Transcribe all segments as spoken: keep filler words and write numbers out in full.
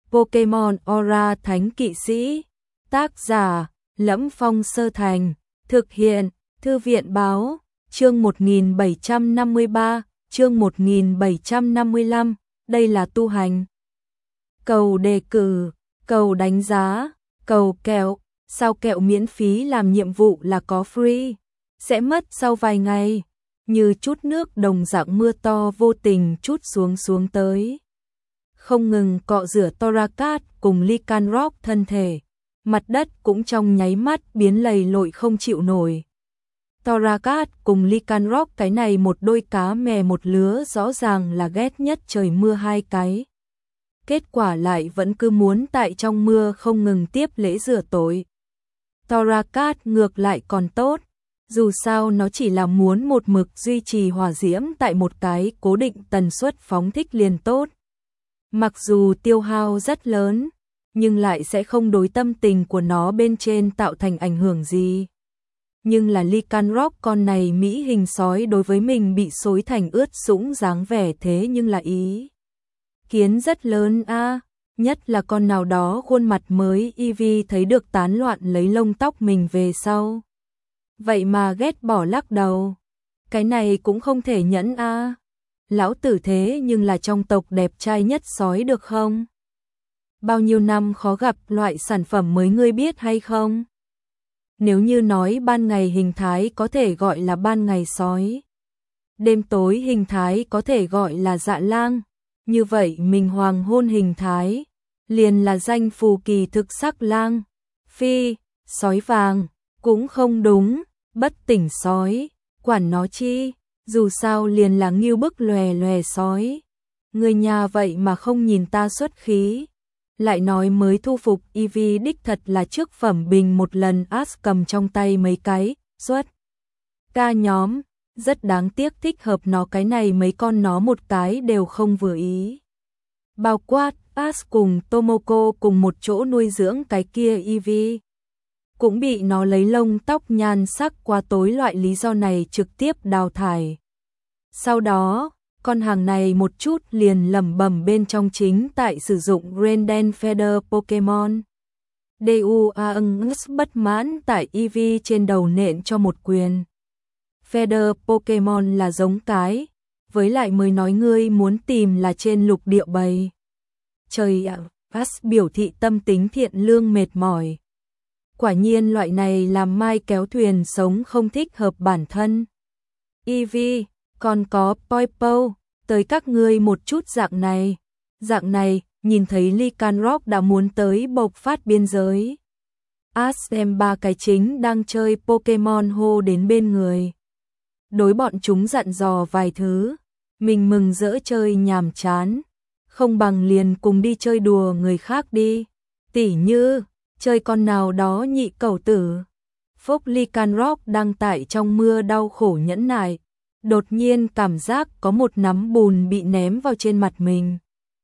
Pokemon Aura Thánh Kỵ Sĩ. Tác giả: Lẫm Phong Sơ Thành. Thực hiện: Thư viện báo. Chương một nghìn bảy trăm năm mươi ba, chương một nghìn bảy trăm năm mươi lăm, đây là tu hành. Cầu đề cử, cầu đánh giá, cầu kẹo, sao kẹo miễn phí làm nhiệm vụ là có free, sẽ mất sau vài ngày, như chút nước đồng dạng mưa to vô tình chút xuống xuống tới. Không ngừng cọ rửa Torracat cùng Lycanroc thân thể, mặt đất cũng trong nháy mắt biến lầy lội không chịu nổi. Torracat cùng Lycanroc cái này một đôi cá mè một lứa rõ ràng là ghét nhất trời mưa hai cái. Kết quả lại vẫn cứ muốn tại trong mưa không ngừng tiếp lễ rửa tội. Torracat ngược lại còn tốt, dù sao nó chỉ là muốn một mực duy trì hỏa diễm tại một cái cố định tần suất phóng thích liền tốt. Mặc dù tiêu hao rất lớn, nhưng lại sẽ không đối tâm tình của nó bên trên tạo thành ảnh hưởng gì. Nhưng là Lycanroc con này mỹ hình sói đối với mình bị xối thành ướt sũng dáng vẻ thế nhưng là ý kiến rất lớn a, à, nhất là con nào đó khuôn mặt mới Eevee thấy được tán loạn lấy lông tóc mình về sau. Vậy mà ghét bỏ lắc đầu. Cái này cũng không thể nhẫn a. À. Lão tử thế nhưng là trong tộc đẹp trai nhất sói được không? Bao nhiêu năm khó gặp loại sản phẩm mới ngươi biết hay không? Nếu như nói ban ngày hình thái có thể gọi là ban ngày sói, đêm tối hình thái có thể gọi là dạ lang, như vậy mình hoàng hôn hình thái liền là danh phù kỳ thực sắc lang. Phi, sói vàng, cũng không đúng, bất tỉnh sói, quản nó chi, dù sao liền là ngưu bức lòe lòe sói. Người nhà vậy mà không nhìn ta xuất khí. Lại nói mới thu phục Eevee đích thật là trước phẩm bình một lần Ash cầm trong tay mấy cái, xuất. Ca nhóm, rất đáng tiếc thích hợp nó cái này mấy con nó một cái đều không vừa ý. Bao quát, Ash cùng Tomoko cùng một chỗ nuôi dưỡng cái kia Eevee. Cũng bị nó lấy lông tóc nhan sắc quá tối loại lý do này trực tiếp đào thải. Sau đó, con hàng này một chút liền lẩm bẩm bên trong chính tại sử dụng Grendel Feather Pokemon. đu a ưng bất mãn tại Eevee trên đầu nện cho một quyền. Feather Pokemon là giống cái, với lại mới nói ngươi muốn tìm là trên lục địa bầy. Trời ạ, Ash biểu thị tâm tính thiện lương mệt mỏi. Quả nhiên loại này làm mai kéo thuyền sống không thích hợp bản thân. Eevee, còn có Poipo, tới các ngươi một chút dạng này. Dạng này, nhìn thấy Lycanroc đã muốn tới bộc phát biên giới. Ash đem ba cái chính đang chơi Pokemon hô đến bên người. Đối bọn chúng dặn dò vài thứ, mình mừng rỡ chơi nhàm chán, không bằng liền cùng đi chơi đùa người khác đi. Tỉ như, chơi con nào đó nhị cẩu tử. Phúc Lycanroc đang tại trong mưa đau khổ nhẫn nại. Đột nhiên cảm giác có một nắm bùn bị ném vào trên mặt mình.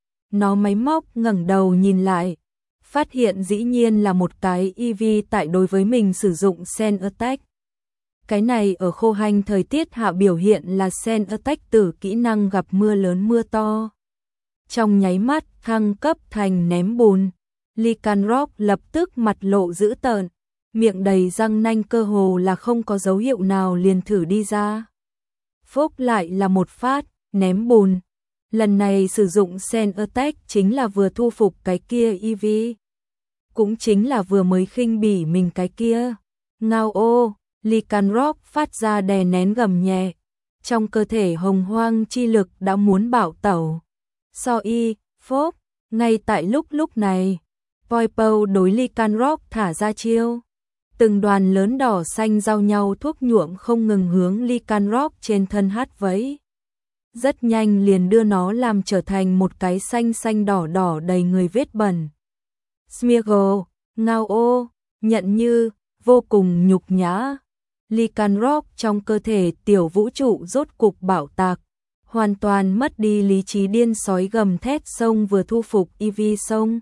Nó máy móc ngẩng đầu nhìn lại, phát hiện dĩ nhiên là một cái Eevee tại đối với mình sử dụng Sand Attack. Cái này ở khô hành thời tiết hạ biểu hiện là Sand Attack tử kỹ năng gặp mưa lớn mưa to. Trong nháy mắt thăng cấp thành ném bùn, Lycanroc lập tức mặt lộ dữ tợn, miệng đầy răng nanh cơ hồ là không có dấu hiệu nào liền thử đi ra. Phúc lại là một phát, ném bùn. Lần này sử dụng Sand Attack chính là vừa thu phục cái kia Eevee. Cũng chính là vừa mới khinh bỉ mình cái kia. Ngao ô, Lycanroc phát ra đè nén gầm nhẹ. Trong cơ thể hồng hoang chi lực đã muốn bạo tẩu. So y, Phúc, ngay tại lúc lúc này, Poipo đối Lycanroc thả ra chiêu. Từng đoàn lớn đỏ xanh giao nhau thuốc nhuộm không ngừng hướng Lycanroc trên thân hát vẫy. Rất nhanh liền đưa nó làm trở thành một cái xanh xanh đỏ đỏ đầy người vết bẩn. Smeargle, ngao ô, nhận như, vô cùng nhục nhã. Lycanroc trong cơ thể tiểu vũ trụ rốt cục bạo tạc. Hoàn toàn mất đi lý trí điên sói gầm thét sông vừa thu phục Eevee sông.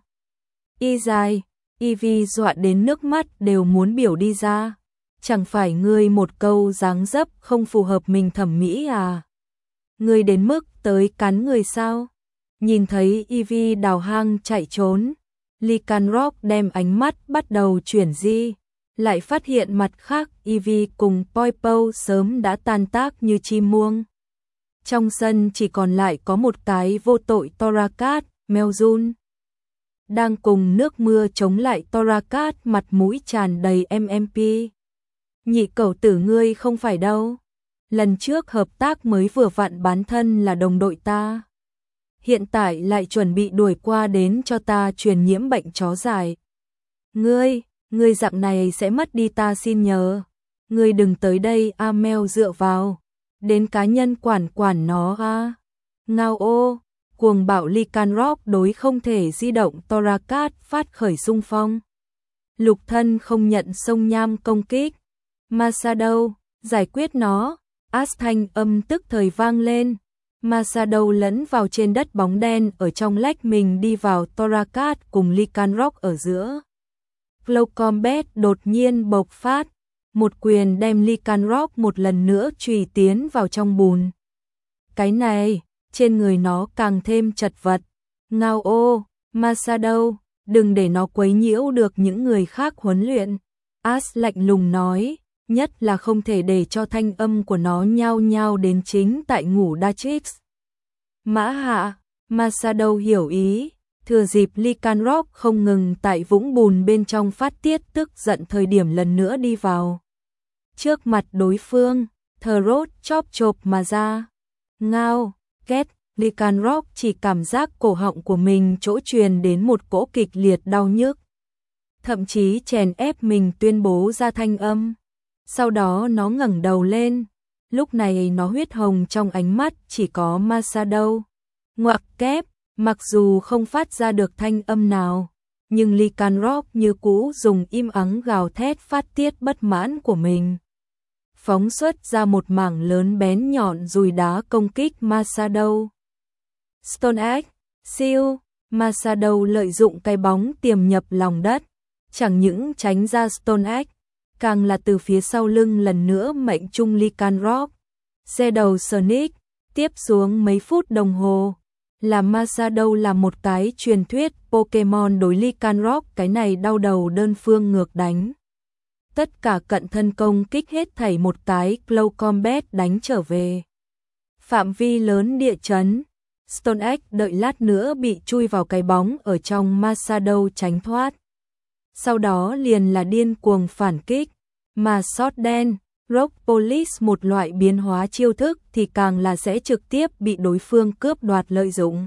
Y dài. Eevee dọa đến nước mắt đều muốn biểu đi ra. Chẳng phải ngươi một câu dáng dấp không phù hợp mình thẩm mỹ à? Ngươi đến mức tới cắn người sao? Nhìn thấy Ivy đào hang chạy trốn, Lycanroc đem ánh mắt bắt đầu chuyển di, lại phát hiện mặt khác Ivy cùng Poipo sớm đã tan tác như chim muông. Trong sân chỉ còn lại có một cái vô tội Torakat, Meljun. Đang cùng nước mưa chống lại Torakat, mặt mũi tràn đầy em em pê. Nhị cẩu tử ngươi không phải đâu. Lần trước hợp tác mới vừa vặn bán thân là đồng đội ta. Hiện tại lại chuẩn bị đuổi qua đến cho ta truyền nhiễm bệnh chó dại. Ngươi, ngươi dạng này sẽ mất đi ta xin nhờ. Ngươi đừng tới đây Amel dựa vào. Đến cá nhân quản quản nó a. Ngao ô, cuồng bạo Lycanroc đối không thể di động Torakat phát khởi xung phong. Lục thân không nhận sông nham công kích. Masado, giải quyết nó. As thanh âm tức thời vang lên. Masado lẫn vào trên đất bóng đen ở trong lách mình đi vào Torakat cùng Lycanroc ở giữa. Flow Combat đột nhiên bộc phát. Một quyền đem Lycanroc một lần nữa chùy tiến vào trong bùn. Cái này, trên người nó càng thêm chật vật. Ngao ô, Masado, đừng để nó quấy nhiễu được những người khác huấn luyện. As lạnh lùng nói, nhất là không thể để cho thanh âm của nó nhao nhao đến chính tại ngủ Datrix. Mã hạ, Masado hiểu ý, thừa dịp Lycanroc không ngừng tại vũng bùn bên trong phát tiết tức giận thời điểm lần nữa đi vào. Trước mặt đối phương, Throat chóp chộp mà ra. Ngao, két, Lycanroc chỉ cảm giác cổ họng của mình chỗ truyền đến một cỗ kịch liệt đau nhức. Thậm chí chèn ép mình tuyên bố ra thanh âm. Sau đó nó ngẩng đầu lên. Lúc này nó huyết hồng trong ánh mắt chỉ có Masado. Ngoặc kép, mặc dù không phát ra được thanh âm nào, nhưng Lycanroc như cũ dùng im ắng gào thét phát tiết bất mãn của mình. Phóng xuất ra một mảng lớn bén nhọn dùi đá công kích Masado. Stone Axe, siêu, Masado lợi dụng cái bóng tiềm nhập lòng đất, chẳng những tránh ra Stone Axe, càng là từ phía sau lưng lần nữa mệnh trung Lycanroc. Xe đầu Sonic, tiếp xuống mấy phút đồng hồ, là Masado là một cái truyền thuyết Pokemon đối Lycanroc cái này đau đầu đơn phương ngược đánh. Tất cả cận thân công kích hết thảy một cái Close Combat đánh trở về. Phạm vi lớn địa chấn, Stone Axe đợi lát nữa bị chui vào cái bóng ở trong Masado tránh thoát. Sau đó liền là điên cuồng phản kích, mà Sót đen, Rock Police một loại biến hóa chiêu thức thì càng là sẽ trực tiếp bị đối phương cướp đoạt lợi dụng.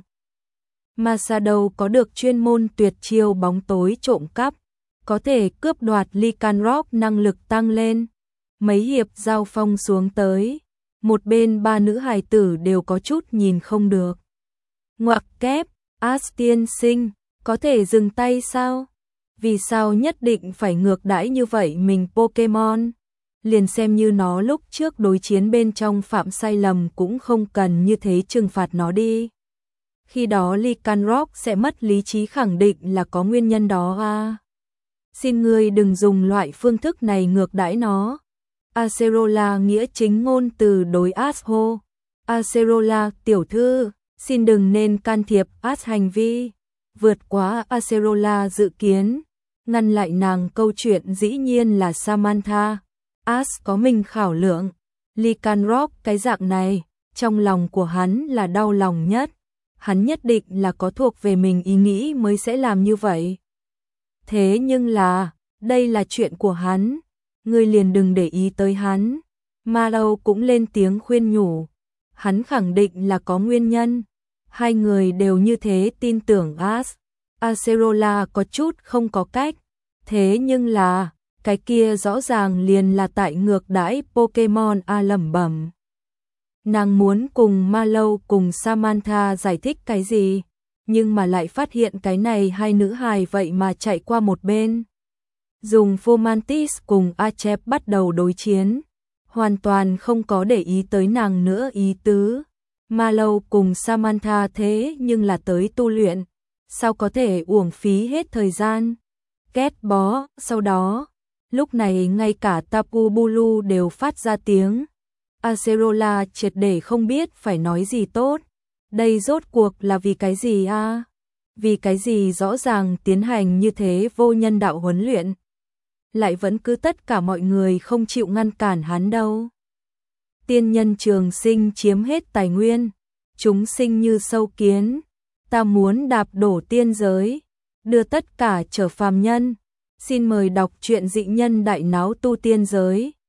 Masado có được chuyên môn tuyệt chiêu bóng tối trộm cắp, có thể cướp đoạt Lycanroc năng lực tăng lên. Mấy hiệp giao phong xuống tới, một bên ba nữ hài tử đều có chút nhìn không được. Ngoặc kép, As tiên sinh, có thể dừng tay sao? Vì sao nhất định phải ngược đãi như vậy mình Pokemon? Liền xem như nó lúc trước đối chiến bên trong phạm sai lầm cũng không cần như thế trừng phạt nó đi. Khi đó Lycanroc sẽ mất lý trí khẳng định là có nguyên nhân đó à. Xin ngươi đừng dùng loại phương thức này ngược đãi nó. Acerola nghĩa chính ngôn từ đối As hô. Acerola tiểu thư, xin đừng nên can thiệp As hành vi. Vượt quá Acerola dự kiến, ngăn lại nàng câu chuyện dĩ nhiên là Samantha. As có mình khảo lượng, Lycanroc cái dạng này, trong lòng của hắn là đau lòng nhất. Hắn nhất định là có thuộc về mình ý nghĩ mới sẽ làm như vậy. Thế nhưng là, đây là chuyện của hắn, ngươi liền đừng để ý tới hắn. Mallow cũng lên tiếng khuyên nhủ, hắn khẳng định là có nguyên nhân. Hai người đều như thế tin tưởng As. Acerola có chút không có cách, thế nhưng là, cái kia rõ ràng liền là tại ngược đãi Pokemon a lẩm bẩm. Nàng muốn cùng Mallow cùng Samantha giải thích cái gì, nhưng mà lại phát hiện cái này hai nữ hài vậy mà chạy qua một bên. Dùng Fomantis cùng Achep bắt đầu đối chiến, hoàn toàn không có để ý tới nàng nữa ý tứ. Mallow cùng Samantha thế nhưng là tới tu luyện, sao có thể uổng phí hết thời gian. Két bó, sau đó, lúc này ngay cả Tapu Bulu đều phát ra tiếng. Acerola triệt để không biết phải nói gì tốt, Đây rốt cuộc là vì cái gì a? Vì cái gì rõ ràng tiến hành như thế vô nhân đạo huấn luyện, lại vẫn cứ tất cả mọi người không chịu ngăn cản hắn đâu. Tiên nhân trường sinh chiếm hết tài nguyên, chúng sinh như sâu kiến, ta muốn đạp đổ tiên giới, đưa tất cả trở phàm nhân. Xin mời đọc truyện Dị Nhân Đại Náo Tu Tiên Giới,